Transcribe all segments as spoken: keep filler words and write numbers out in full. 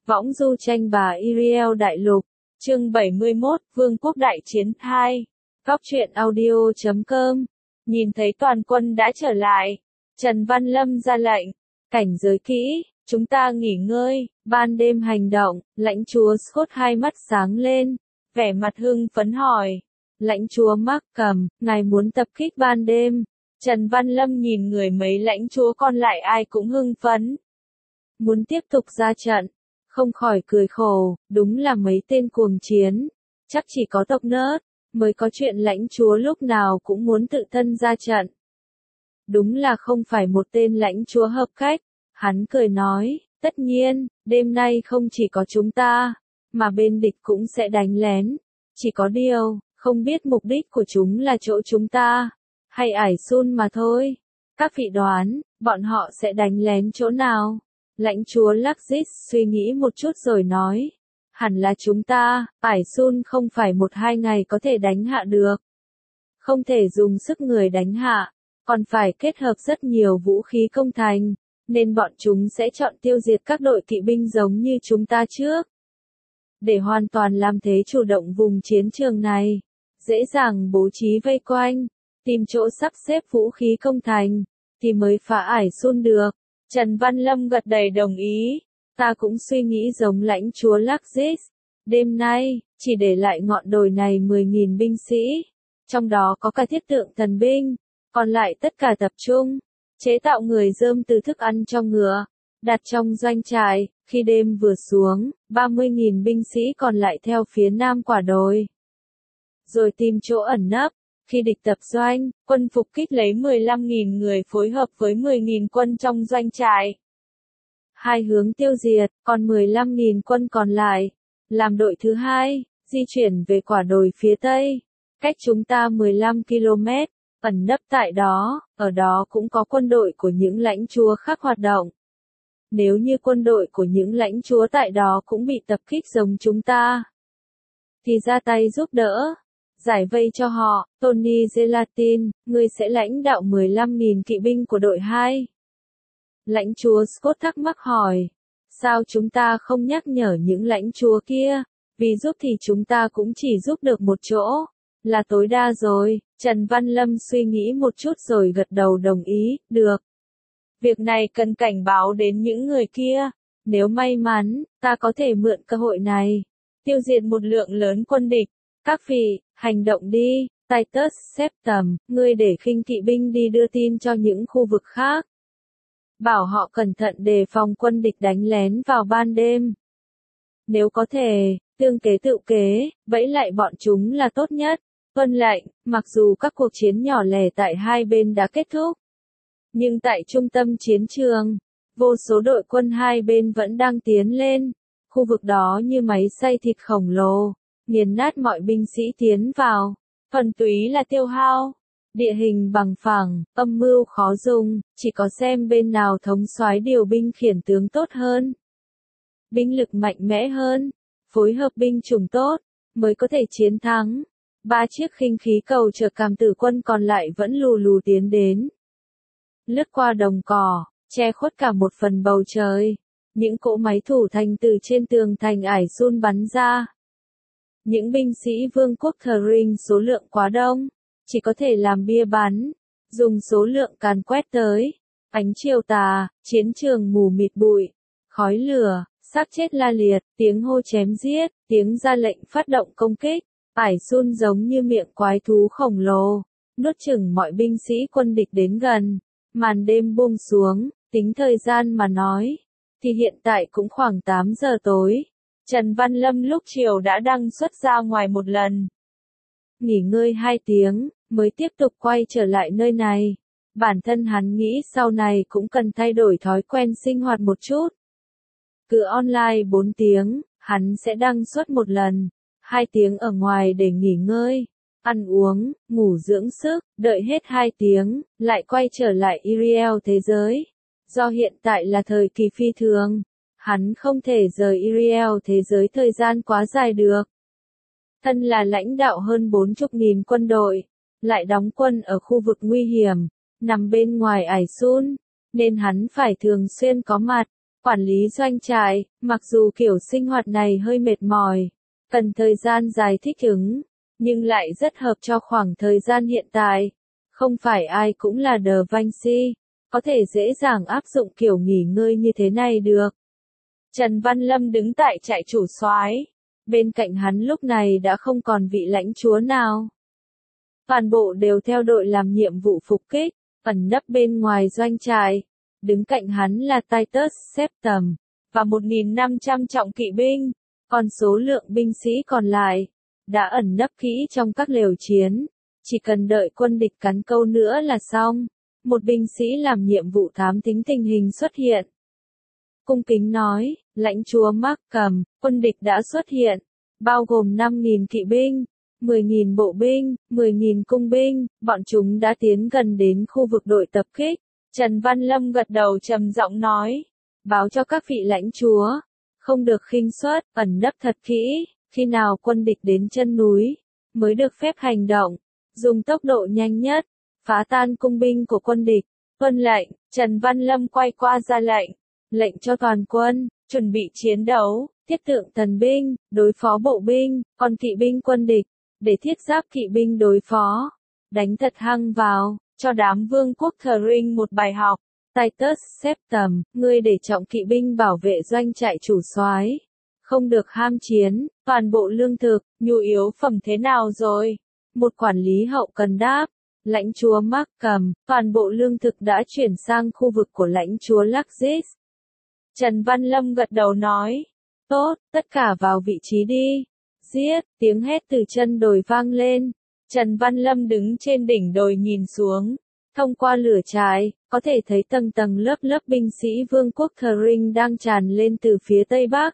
Võng du tranh bà Iriel Đại Lục, chương bảy mươi mốt, Vương quốc đại chiến hai. Góc truyện audio chấm com. Nhìn thấy toàn quân đã trở lại, Trần Văn Lâm ra lệnh, cảnh giới kỹ, chúng ta nghỉ ngơi, ban đêm hành động. Lãnh chúa Scott hai mắt sáng lên, vẻ mặt hưng phấn hỏi. Lãnh chúa Markham, ngài muốn tập kích ban đêm? Trần Văn Lâm nhìn người mấy lãnh chúa còn lại ai cũng hưng phấn. Muốn tiếp tục ra trận, không khỏi cười khổ, đúng là mấy tên cuồng chiến. Chắc chỉ có tộc nớt mới có chuyện lãnh chúa lúc nào cũng muốn tự thân ra trận. Đúng là không phải một tên lãnh chúa hợp cách. Hắn cười nói, tất nhiên, đêm nay không chỉ có chúng ta, mà bên địch cũng sẽ đánh lén. Chỉ có điều, không biết mục đích của chúng là chỗ chúng ta, hay Ải Sun mà thôi. Các vị đoán, bọn họ sẽ đánh lén chỗ nào? Lãnh chúa Laksis suy nghĩ một chút rồi nói, hẳn là chúng ta. Ải Sun không phải một hai ngày có thể đánh hạ được. Không thể dùng sức người đánh hạ, còn phải kết hợp rất nhiều vũ khí công thành, nên bọn chúng sẽ chọn tiêu diệt các đội kỵ binh giống như chúng ta trước. Để hoàn toàn làm thế chủ động vùng chiến trường này, dễ dàng bố trí vây quanh, tìm chỗ sắp xếp vũ khí công thành, thì mới phá Ải Sun được. Trần Văn Lâm gật đầy đồng ý, ta cũng suy nghĩ giống lãnh chúa Laksis. Đêm nay, chỉ để lại ngọn đồi này mười nghìn binh sĩ, trong đó có cả thiết tượng thần binh, còn lại tất cả tập trung, chế tạo người dơm từ thức ăn cho ngựa, đặt trong doanh trại. Khi đêm vừa xuống, ba mươi nghìn binh sĩ còn lại theo phía nam quả đồi, rồi tìm chỗ ẩn nấp. Khi địch tập doanh, quân phục kích lấy mười lăm nghìn người phối hợp với mười nghìn quân trong doanh trại. Hai hướng tiêu diệt, còn mười lăm nghìn quân còn lại, làm đội thứ hai, di chuyển về quả đồi phía tây, cách chúng ta mười lăm ki lô mét, ẩn nấp tại đó. Ở đó cũng có quân đội của những lãnh chúa khác hoạt động. Nếu như quân đội của những lãnh chúa tại đó cũng bị tập kích giống chúng ta, thì ra tay giúp đỡ, giải vây cho họ. Tony Gelatin, ngươi sẽ lãnh đạo mười lăm nghìn kỵ binh của đội hai. Lãnh chúa Scott thắc mắc hỏi, sao chúng ta không nhắc nhở những lãnh chúa kia, vì giúp thì chúng ta cũng chỉ giúp được một chỗ, là tối đa rồi. Trần Văn Lâm suy nghĩ một chút rồi gật đầu đồng ý, được. Việc này cần cảnh báo đến những người kia, nếu may mắn, ta có thể mượn cơ hội này, tiêu diệt một lượng lớn quân địch. Các vị, hành động đi. Titus Septum, ngươi để khinh kỵ binh đi đưa tin cho những khu vực khác. Bảo họ cẩn thận đề phòng quân địch đánh lén vào ban đêm. Nếu có thể, tương kế tự kế, bẫy lại bọn chúng là tốt nhất. Tuân lệnh. Mặc dù các cuộc chiến nhỏ lẻ tại hai bên đã kết thúc, nhưng tại trung tâm chiến trường, vô số đội quân hai bên vẫn đang tiến lên. Khu vực đó như máy xay thịt khổng lồ, nghiền nát mọi binh sĩ tiến vào. Thuần túy là tiêu hao. Địa hình bằng phẳng, âm mưu khó dùng, chỉ có xem bên nào thống soái điều binh khiển tướng tốt hơn, binh lực mạnh mẽ hơn, phối hợp binh chủng tốt, mới có thể chiến thắng. Ba chiếc khinh khí cầu chở cảm tử quân còn lại vẫn lù lù tiến đến, lướt qua đồng cỏ, che khuất cả một phần bầu trời. Những cỗ máy thủ thành từ trên tường thành Ải Sun bắn ra. Những binh sĩ vương quốc Thring số lượng quá đông, chỉ có thể làm bia bắn, dùng số lượng càn quét tới. Ánh chiều tà, chiến trường mù mịt bụi, khói lửa, xác chết la liệt, tiếng hô chém giết, tiếng ra lệnh phát động công kích. Ải Sun giống như miệng quái thú khổng lồ, nuốt chửng mọi binh sĩ quân địch đến gần. Màn đêm buông xuống, tính thời gian mà nói, thì hiện tại cũng khoảng tám giờ tối. Trần Văn Lâm lúc chiều đã đăng xuất ra ngoài một lần, nghỉ ngơi hai tiếng, mới tiếp tục quay trở lại nơi này. Bản thân hắn nghĩ sau này cũng cần thay đổi thói quen sinh hoạt một chút. Cứ online bốn tiếng, hắn sẽ đăng xuất một lần, hai tiếng ở ngoài để nghỉ ngơi, ăn uống, ngủ dưỡng sức, đợi hết hai tiếng, lại quay trở lại Iriel thế giới. Do hiện tại là thời kỳ phi thường, hắn không thể rời Iriel thế giới thời gian quá dài được. Thân là lãnh đạo hơn bốn mươi nghìn quân đội, lại đóng quân ở khu vực nguy hiểm, nằm bên ngoài Ải Sun, nên hắn phải thường xuyên có mặt. Quản lý doanh trại, mặc dù kiểu sinh hoạt này hơi mệt mỏi, cần thời gian dài thích ứng, nhưng lại rất hợp cho khoảng thời gian hiện tại. Không phải ai cũng là Da Vinci, có thể dễ dàng áp dụng kiểu nghỉ ngơi như thế này được. Trần Văn Lâm đứng tại trại chủ soái, bên cạnh hắn lúc này đã không còn vị lãnh chúa nào. Toàn bộ đều theo đội làm nhiệm vụ phục kích, ẩn nấp bên ngoài doanh trại. Đứng cạnh hắn là Titus Septim, và một nghìn năm trăm trọng kỵ binh, còn số lượng binh sĩ còn lại, đã ẩn nấp kỹ trong các lều chiến, chỉ cần đợi quân địch cắn câu nữa là xong. Một binh sĩ làm nhiệm vụ thám thính tình hình xuất hiện. Cung kính nói, lãnh chúa Markham, quân địch đã xuất hiện, bao gồm năm nghìn kỵ binh, mười nghìn bộ binh, mười nghìn cung binh, bọn chúng đã tiến gần đến khu vực đội tập kích. Trần Văn Lâm gật đầu trầm giọng nói, báo cho các vị lãnh chúa, không được khinh suất, ẩn nấp thật kỹ, khi nào quân địch đến chân núi, mới được phép hành động, dùng tốc độ nhanh nhất, phá tan cung binh của quân địch. Tuân lệnh, Trần Văn Lâm quay qua ra lệnh, lệnh cho toàn quân, chuẩn bị chiến đấu, thiết tượng thần binh, đối phó bộ binh, còn kỵ binh quân địch, để thiết giáp kỵ binh đối phó, đánh thật hăng vào, cho đám vương quốc Thờ Rinh một bài học. Titus Septim, ngươi để trọng kỵ binh bảo vệ doanh trại chủ soái, không được ham chiến, toàn bộ lương thực, nhu yếu phẩm thế nào rồi? Một quản lý hậu cần đáp, lãnh chúa Markham, toàn bộ lương thực đã chuyển sang khu vực của lãnh chúa Laxis. Trần Văn Lâm gật đầu nói, tốt, tất cả vào vị trí đi. Giết, tiếng hét từ chân đồi vang lên. Trần Văn Lâm đứng trên đỉnh đồi nhìn xuống. Thông qua lửa trại, có thể thấy tầng tầng lớp lớp binh sĩ vương quốc Thờ Rinh đang tràn lên từ phía tây bắc.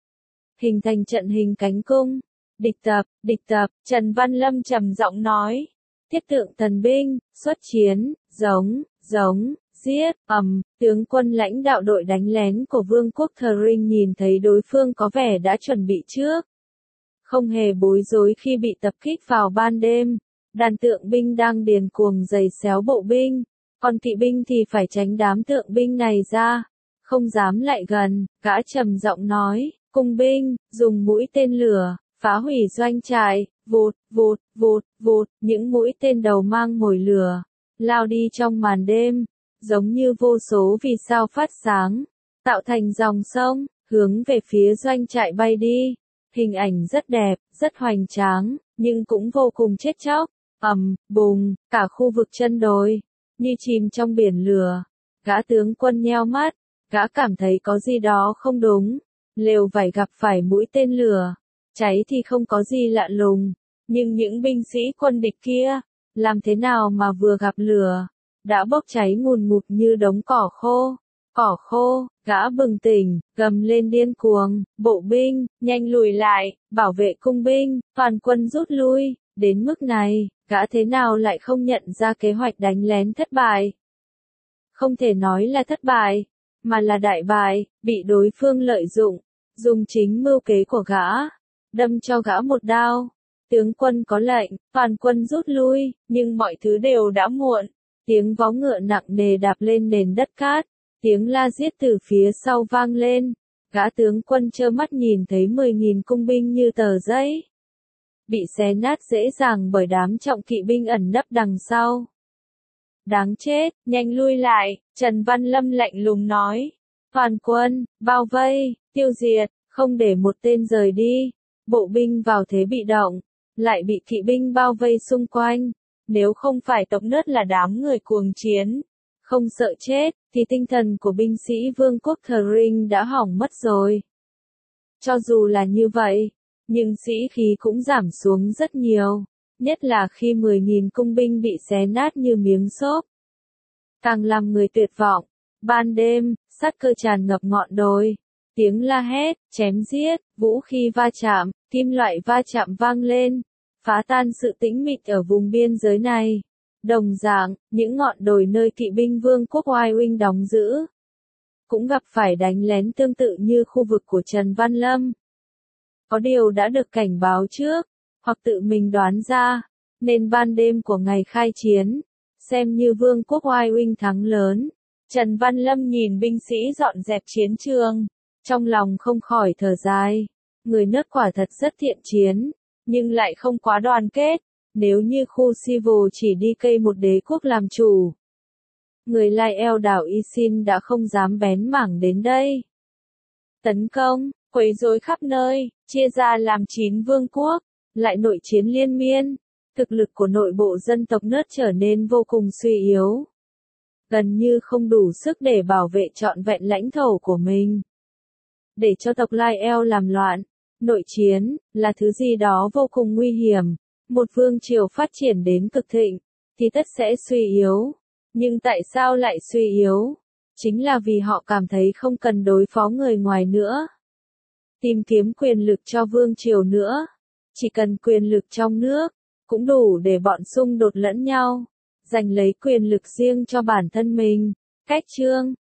Hình thành trận hình cánh cung. Địch tập, địch tập, Trần Văn Lâm trầm giọng nói. Thiết tượng thần binh, xuất chiến, giống, giống, giết, ầm, tướng quân lãnh đạo đội đánh lén của vương quốc Thờ Rinh nhìn thấy đối phương có vẻ đã chuẩn bị trước. Không hề bối rối khi bị tập kích vào ban đêm. Đàn tượng binh đang điền cuồng giày xéo bộ binh, còn kỵ binh thì phải tránh đám tượng binh này ra, không dám lại gần. Gã trầm giọng nói, cung binh, dùng mũi tên lửa, phá hủy doanh trại, vụt, vụt, vụt, vụt, những mũi tên đầu mang mồi lửa, lao đi trong màn đêm, giống như vô số vì sao phát sáng, tạo thành dòng sông, hướng về phía doanh trại bay đi. Hình ảnh rất đẹp, rất hoành tráng, nhưng cũng vô cùng chết chóc. Ầm, bùng, cả khu vực chân đồi, như chìm trong biển lửa. Gã tướng quân nheo mắt, gã cảm thấy có gì đó không đúng. Lều vải gặp phải mũi tên lửa, cháy thì không có gì lạ lùng. Nhưng những binh sĩ quân địch kia, làm thế nào mà vừa gặp lửa, đã bốc cháy ngùn ngụt như đống cỏ khô. Cỏ khô, gã bừng tỉnh, gầm lên điên cuồng, bộ binh, nhanh lùi lại, bảo vệ cung binh, toàn quân rút lui. Đến mức này, gã thế nào lại không nhận ra kế hoạch đánh lén thất bại? Không thể nói là thất bại, mà là đại bại, bị đối phương lợi dụng, dùng chính mưu kế của gã, đâm cho gã một đao. Tướng quân có lệnh, toàn quân rút lui, nhưng mọi thứ đều đã muộn. Tiếng vó ngựa nặng nề đạp lên nền đất cát, tiếng la giết từ phía sau vang lên. Gã tướng quân trơ mắt nhìn thấy mười nghìn cung binh như tờ giấy bị xé nát dễ dàng bởi đám trọng kỵ binh ẩn nấp đằng sau. Đáng chết, nhanh lui lại, Trần Văn Lâm lạnh lùng nói. Toàn quân, bao vây, tiêu diệt, không để một tên rời đi. Bộ binh vào thế bị động, lại bị kỵ binh bao vây xung quanh. Nếu không phải tộc nớt là đám người cuồng chiến, không sợ chết, thì tinh thần của binh sĩ vương quốc Thờ Rinh đã hỏng mất rồi. Cho dù là như vậy, nhưng sĩ khí cũng giảm xuống rất nhiều, nhất là khi mười nghìn cung binh bị xé nát như miếng xốp. Càng làm người tuyệt vọng. Ban đêm, sát cơ tràn ngập ngọn đồi, tiếng la hét, chém giết, vũ khí va chạm, kim loại va chạm vang lên, phá tan sự tĩnh mịch ở vùng biên giới này. Đồng dạng, những ngọn đồi nơi kỵ binh vương quốc oai oanh đóng giữ, cũng gặp phải đánh lén tương tự như khu vực của Trần Văn Lâm. Có điều đã được cảnh báo trước, hoặc tự mình đoán ra, nên ban đêm của ngày khai chiến, xem như vương quốc oai oanh thắng lớn, Trần Văn Lâm nhìn binh sĩ dọn dẹp chiến trường, trong lòng không khỏi thở dài. Người nước quả thật rất thiện chiến, nhưng lại không quá đoàn kết. Nếu như khu Civil chỉ đi cây một đế quốc làm chủ, người Lai eo đảo Isin đã không dám bén mảng đến đây. Tấn công, quấy rối khắp nơi, chia ra làm chín vương quốc, lại nội chiến liên miên. Thực lực của nội bộ dân tộc nước trở nên vô cùng suy yếu. Gần như không đủ sức để bảo vệ trọn vẹn lãnh thổ của mình. Để cho tộc Lai eo làm loạn, nội chiến, là thứ gì đó vô cùng nguy hiểm. Một vương triều phát triển đến cực thịnh, thì tất sẽ suy yếu. Nhưng tại sao lại suy yếu? Chính là vì họ cảm thấy không cần đối phó người ngoài nữa. Tìm kiếm quyền lực cho vương triều nữa. Chỉ cần quyền lực trong nước, cũng đủ để bọn xung đột lẫn nhau. Giành lấy quyền lực riêng cho bản thân mình. Cách chương